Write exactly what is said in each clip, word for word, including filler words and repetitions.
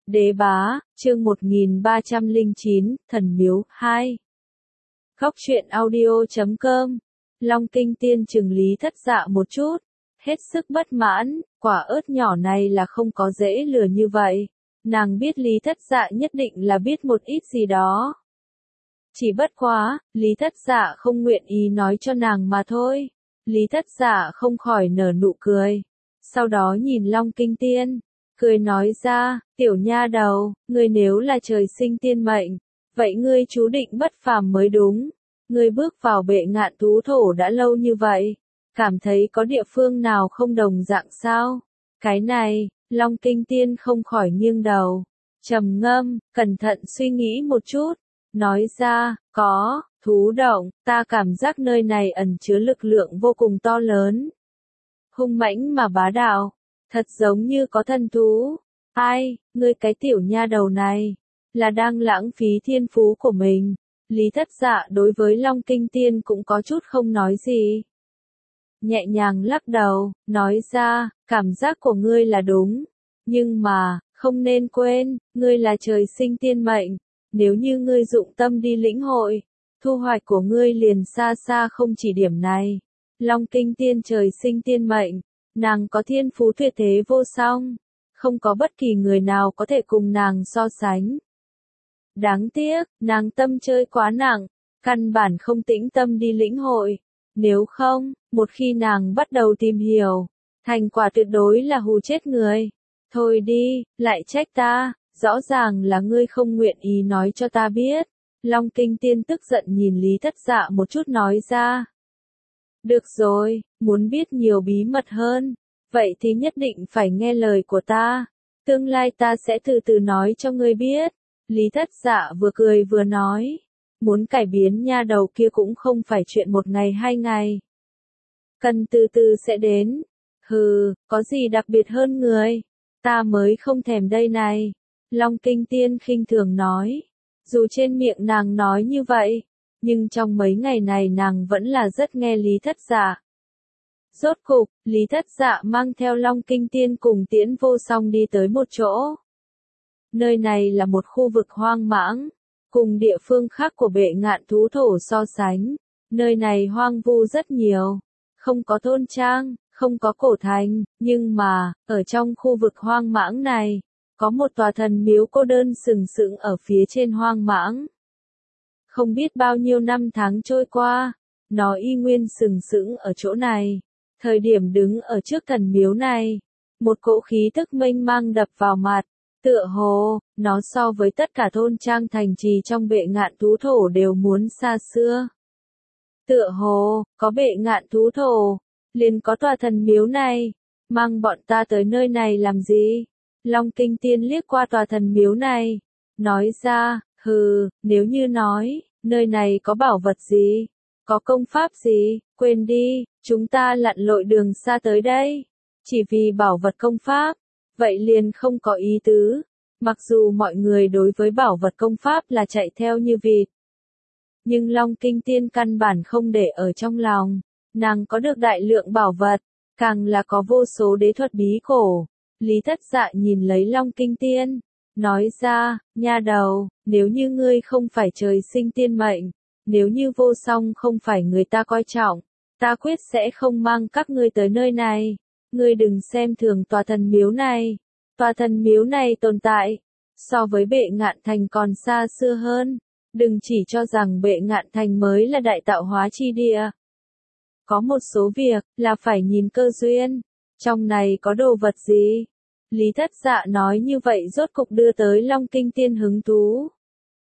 Đế bá, chương một nghìn ba trăm lẻ chín, Thần Miếu, hai. Góc truyện audio chấm com. Long Kinh Tiên chừng Lý Thất Dạ một chút, hết sức bất mãn, quả ớt nhỏ này là không có dễ lừa như vậy. Nàng biết Lý Thất Dạ nhất định là biết một ít gì đó. Chỉ bất quá, Lý Thất Dạ không nguyện ý nói cho nàng mà thôi. Lý Thất Dạ không khỏi nở nụ cười. Sau đó nhìn Long Kinh Tiên, cười nói ra, tiểu nha đầu, ngươi nếu là trời sinh tiên mệnh, vậy ngươi chú định bất phàm mới đúng. Ngươi bước vào bệ ngạn thú thổ đã lâu như vậy, cảm thấy có địa phương nào không đồng dạng sao? Cái này, Long Kinh Tiên không khỏi nghiêng đầu, trầm ngâm, cẩn thận suy nghĩ một chút, nói ra, có, thú động, ta cảm giác nơi này ẩn chứa lực lượng vô cùng to lớn. Hung mãnh mà bá đạo, thật giống như có thần thú. Ai, ngươi cái tiểu nha đầu này, là đang lãng phí thiên phú của mình. Lý Thất Dạ đối với Long Kinh Tiên cũng có chút không nói gì. Nhẹ nhàng lắc đầu, nói ra, cảm giác của ngươi là đúng. Nhưng mà, không nên quên, ngươi là trời sinh tiên mệnh. Nếu như ngươi dụng tâm đi lĩnh hội, thu hoạch của ngươi liền xa xa không chỉ điểm này. Long Kinh Tiên trời sinh tiên mệnh, nàng có thiên phú tuyệt thế vô song, không có bất kỳ người nào có thể cùng nàng so sánh. Đáng tiếc, nàng tâm chơi quá nặng, căn bản không tĩnh tâm đi lĩnh hội. Nếu không, một khi nàng bắt đầu tìm hiểu, thành quả tuyệt đối là hù chết người. Thôi đi, lại trách ta, rõ ràng là ngươi không nguyện ý nói cho ta biết. Long Kinh Tiên tức giận nhìn Lý Thất Dạ một chút nói ra. Được rồi, muốn biết nhiều bí mật hơn, vậy thì nhất định phải nghe lời của ta. Tương lai ta sẽ từ từ nói cho ngươi biết. Lý Thất Dạ vừa cười vừa nói. Muốn cải biến nha đầu kia cũng không phải chuyện một ngày hai ngày. Cần từ từ sẽ đến. Hừ, có gì đặc biệt hơn người? Ta mới không thèm đây này. Long Kinh Tiên khinh thường nói. Dù trên miệng nàng nói như vậy, nhưng trong mấy ngày này nàng vẫn là rất nghe Lý Thất Dạ. Rốt cục, Lý Thất Dạ mang theo Long Kinh Tiên cùng Tiễn Vô Song đi tới một chỗ. Nơi này là một khu vực hoang mãng, cùng địa phương khác của bệ ngạn thú thổ so sánh. Nơi này hoang vu rất nhiều, không có thôn trang, không có cổ thành, nhưng mà, ở trong khu vực hoang mãng này, có một tòa thần miếu cô đơn sừng sững ở phía trên hoang mãng. Không biết bao nhiêu năm tháng trôi qua, nó y nguyên sừng sững ở chỗ này. Thời điểm đứng ở trước thần miếu này, một cỗ khí tức mênh mang đập vào mặt, tựa hồ, nó so với tất cả thôn trang thành trì trong bệ ngạn thú thổ đều muốn xa xưa. Tựa hồ, có bệ ngạn thú thổ, liền có tòa thần miếu này, mang bọn ta tới nơi này làm gì? Long Kinh Tiên liếc qua tòa thần miếu này, nói ra, hừ, nếu như nói, nơi này có bảo vật gì, có công pháp gì, quên đi, chúng ta lặn lội đường xa tới đây, chỉ vì bảo vật công pháp, vậy liền không có ý tứ, mặc dù mọi người đối với bảo vật công pháp là chạy theo như vịt. Nhưng Long Kinh Tiên căn bản không để ở trong lòng, nàng có được đại lượng bảo vật, càng là có vô số đế thuật bí cổ. Lý Thất Dạ nhìn lấy Long Kinh Tiên, nói ra, nha đầu, nếu như ngươi không phải trời sinh tiên mệnh, nếu như Vô Song không phải người ta coi trọng, ta quyết sẽ không mang các ngươi tới nơi này. Ngươi đừng xem thường tòa thần miếu này. Tòa thần miếu này tồn tại, so với bệ ngạn thành còn xa xưa hơn. Đừng chỉ cho rằng bệ ngạn thành mới là đại tạo hóa chi địa. Có một số việc, là phải nhìn cơ duyên. Trong này có đồ vật gì? Lý Thất Dạ nói như vậy rốt cục đưa tới Long Kinh Tiên hứng thú.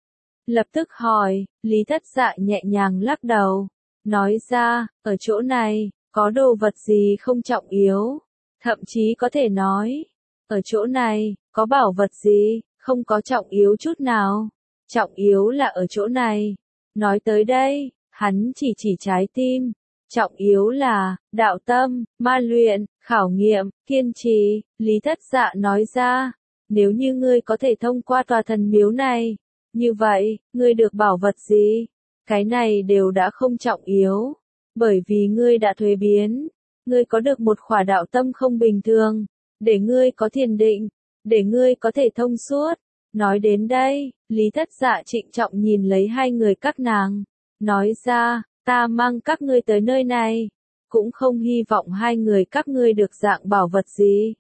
Lập tức hỏi, Lý Thất Dạ nhẹ nhàng lắc đầu, nói ra, ở chỗ này, có đồ vật gì không trọng yếu, thậm chí có thể nói, ở chỗ này, có bảo vật gì, không có trọng yếu chút nào, trọng yếu là ở chỗ này. Nói tới đây, hắn chỉ chỉ trái tim, trọng yếu là, đạo tâm, ma luyện, khảo nghiệm, kiên trì. Lý Thất Dạ nói ra, nếu như ngươi có thể thông qua tòa thần miếu này, như vậy, ngươi được bảo vật gì, cái này đều đã không trọng yếu, bởi vì ngươi đã thuế biến, ngươi có được một khỏa đạo tâm không bình thường, để ngươi có thiền định, để ngươi có thể thông suốt. Nói đến đây, Lý Thất Dạ trịnh trọng nhìn lấy hai người các nàng, nói ra, ta mang các ngươi tới nơi này, cũng không hy vọng hai người các ngươi được dạng bảo vật gì,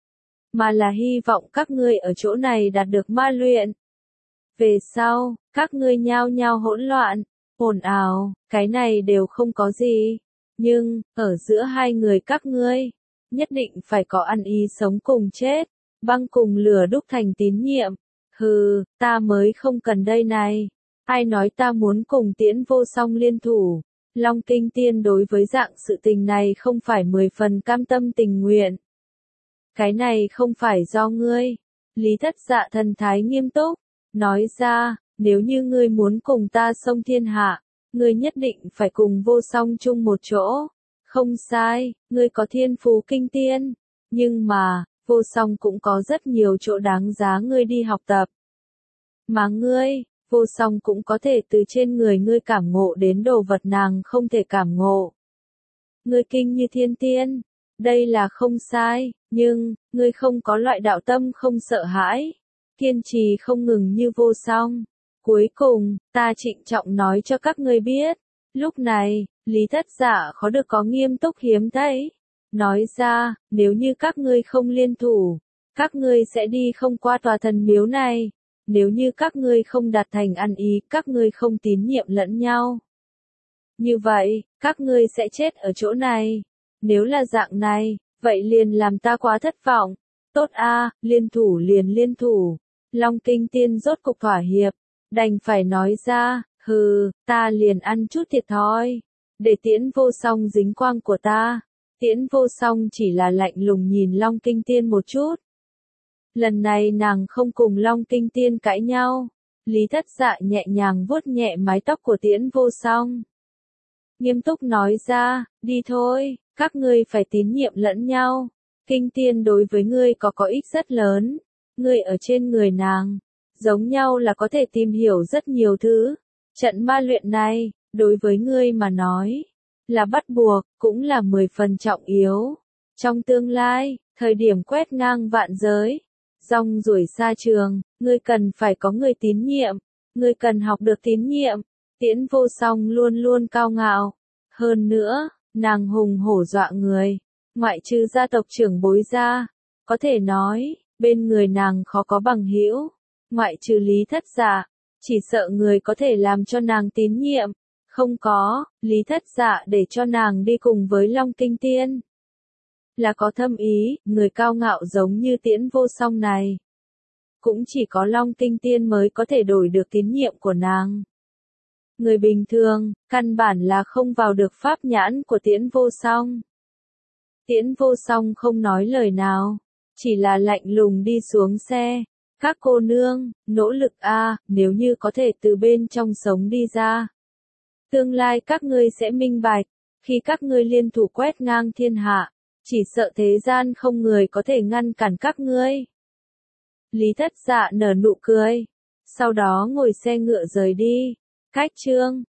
mà là hy vọng các ngươi ở chỗ này đạt được ma luyện. Về sau, các ngươi nhao nhao hỗn loạn, ồn ào, cái này đều không có gì, nhưng, ở giữa hai người các ngươi, nhất định phải có ăn ý sống cùng chết, băng cùng lửa đúc thành tín nhiệm. Hừ, ta mới không cần đây này. Ai nói ta muốn cùng Tiễn Vô Song liên thủ? Long Kinh Tiên đối với dạng sự tình này không phải mười phần cam tâm tình nguyện. Cái này không phải do ngươi. Lý Thất Dạ thần thái nghiêm túc, nói ra, nếu như ngươi muốn cùng ta xông thiên hạ, ngươi nhất định phải cùng Vô Song chung một chỗ. Không sai, ngươi có thiên phú kinh tiên, nhưng mà, Vô Song cũng có rất nhiều chỗ đáng giá ngươi đi học tập. Mà ngươi, Vô Song cũng có thể từ trên người ngươi cảm ngộ đến đồ vật nàng không thể cảm ngộ. Ngươi kinh như thiên tiên, đây là không sai, nhưng, ngươi không có loại đạo tâm không sợ hãi, kiên trì không ngừng như Vô Song. Cuối cùng, ta trịnh trọng nói cho các ngươi biết, lúc này, Lý Thất Dạ khó được có nghiêm túc hiếm thấy. Nói ra, nếu như các ngươi không liên thủ, các ngươi sẽ đi không qua tòa thần miếu này. Nếu như các ngươi không đạt thành ăn ý, các ngươi không tín nhiệm lẫn nhau. Như vậy, các ngươi sẽ chết ở chỗ này. Nếu là dạng này, vậy liền làm ta quá thất vọng. Tốt a, liên thủ liền liên thủ. Long Kinh Tiên rốt cục thỏa hiệp, đành phải nói ra, hừ, ta liền ăn chút thiệt thòi, để Tiễn Vô Song dính quang của ta. Tiễn Vô Song chỉ là lạnh lùng nhìn Long Kinh Tiên một chút. Lần này nàng không cùng Long Kinh Tiên cãi nhau. Lý Thất Dạ nhẹ nhàng vuốt nhẹ mái tóc của Tiễn Vô Song. Nghiêm túc nói ra, đi thôi, các ngươi phải tín nhiệm lẫn nhau. Kinh Tiên đối với ngươi có có ích rất lớn. Ngươi ở trên người nàng, giống nhau là có thể tìm hiểu rất nhiều thứ. Trận ma luyện này, đối với ngươi mà nói, là bắt buộc, cũng là mười phần trọng yếu. Trong tương lai, thời điểm quét ngang vạn giới, rong ruổi xa trường, ngươi cần phải có người tín nhiệm, ngươi cần học được tín nhiệm. Tiễn Vô Song luôn luôn cao ngạo. Hơn nữa, nàng hùng hổ dọa người, ngoại trừ gia tộc trưởng bối ra, có thể nói, bên người nàng khó có bằng hữu, ngoại trừ Lý Thất Dạ, chỉ sợ người có thể làm cho nàng tín nhiệm. Không có, Lý Thất Dạ để cho nàng đi cùng với Long Kinh Tiên. Là có thâm ý, người cao ngạo giống như Tiễn Vô Song này. Cũng chỉ có Long Kinh Tiên mới có thể đổi được tín nhiệm của nàng. Người bình thường, căn bản là không vào được pháp nhãn của Tiễn Vô Song. Tiễn Vô Song không nói lời nào, chỉ là lạnh lùng đi xuống xe. Các cô nương, nỗ lực a, nếu như có thể từ bên trong sống đi ra. Tương lai các ngươi sẽ minh bạch, khi các ngươi liên thủ quét ngang thiên hạ, chỉ sợ thế gian không người có thể ngăn cản các ngươi. Lý Thất Dạ nở nụ cười, sau đó ngồi xe ngựa rời đi. Cách chương